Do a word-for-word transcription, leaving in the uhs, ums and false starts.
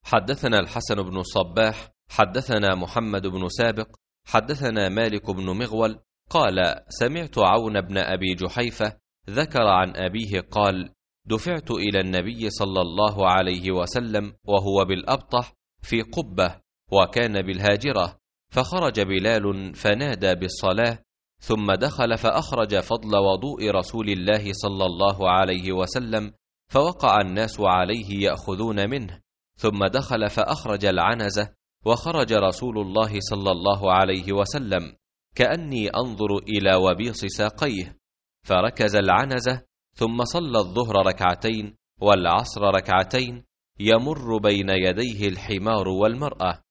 حدثنا الحسن بن الصباح حدثنا محمد بن سابق حدثنا مالك بن مغول قال سمعت عون بن أبي جحيفة ذكر عن أبيه قال دفعت إلى النبي صلى الله عليه وسلم وهو بالأبطح في قبة وكان بالهاجرة، فخرج بلال فنادى بالصلاة، ثم دخل فأخرج فضل وضوء رسول الله صلى الله عليه وسلم، فوقع الناس عليه يأخذون منه، ثم دخل فأخرج العنزة، وخرج رسول الله صلى الله عليه وسلم كأني أنظر إلى وبيص ساقيه، فركز العنزة، ثم صلى الظهر ركعتين والعصر ركعتين، يمر بين يديه الحمار والمرأة.